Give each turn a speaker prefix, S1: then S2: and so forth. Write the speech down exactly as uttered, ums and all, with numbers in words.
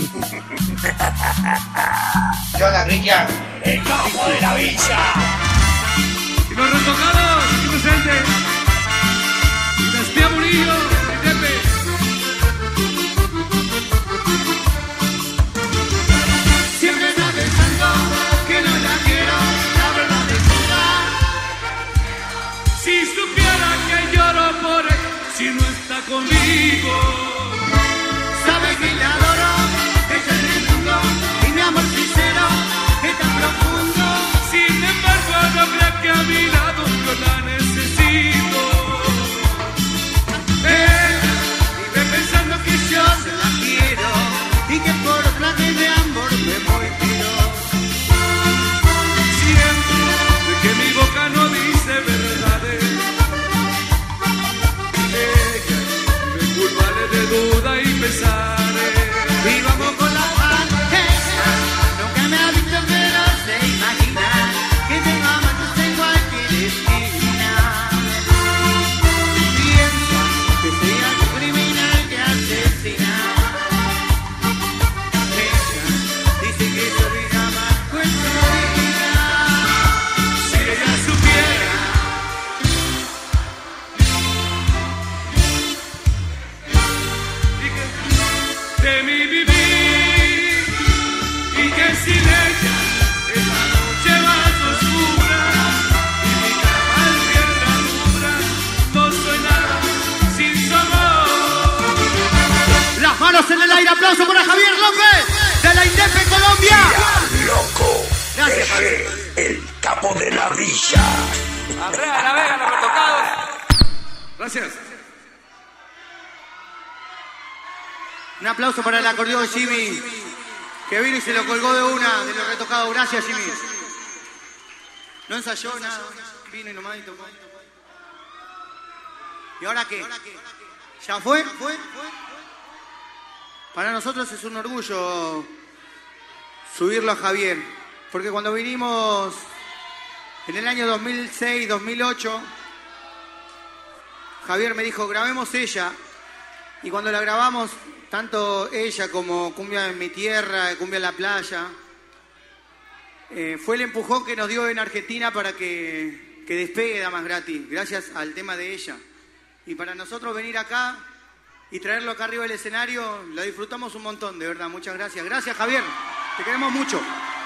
S1: ¿Qué onda, Cristian?
S2: ¡El capo de la villa!
S3: Y los retocados, aquí presentes. Y la espía Murillo, el Tepe.
S4: Siempre está pensando que no la quiero, la verdad es que
S3: Si supiera que lloro por él, si no está conmigo.
S4: sabe que la adoro, ella es el mundo, y mi amor sincero es tan profundo.
S3: Sin embargo, no crea que a mi lado yo la necesito.
S4: Ella vive pensando que yo se la quiero, y que por planes de amor me muero.
S3: Siempre que mi boca no dice verdades. Ella me culpable de duda y pesares.
S4: Y vamos con la fantasía, nunca me ha visto pero se imagina que tengo amantes en cualquier esquina. Piensa que soy algo criminal que asesina. Ella dice que soy jamás cuento vida.
S3: Si ella supiera de mi vivir y que sin ella esta noche más oscura y mi cama en tierra dura, no soy nada sin su amor.
S4: Las manos en el aire, aplauso para Javier López de la INDEP Colombia.
S2: ¡Ya, loco!
S4: Gracias,
S2: Ese,
S4: Javier.
S2: el capo de la villa.
S5: Andrea de la Vega, los retocados.
S3: Gracias.
S4: Un aplauso para el acordeón Jimmy, que vino y se lo colgó de una de los retocados. Gracias, Jimmy. No ensayó nada, vino y nomás y tocó. ¿Y ahora qué? ¿Ya fue? Para nosotros es un orgullo subirlo a Javier, porque cuando vinimos en el año dos mil seis, dos mil ocho, Javier me dijo, grabemos ella, y cuando la grabamos, tanto ella como Cumbia en mi tierra, Cumbia en la playa, eh, fue el empujón que nos dio en Argentina para que, que despegue Damas Gratis, gracias al tema de ella. Y para nosotros venir acá y traerlo acá arriba del escenario, lo disfrutamos un montón, de verdad. Muchas gracias. Gracias, Javier. Te queremos mucho.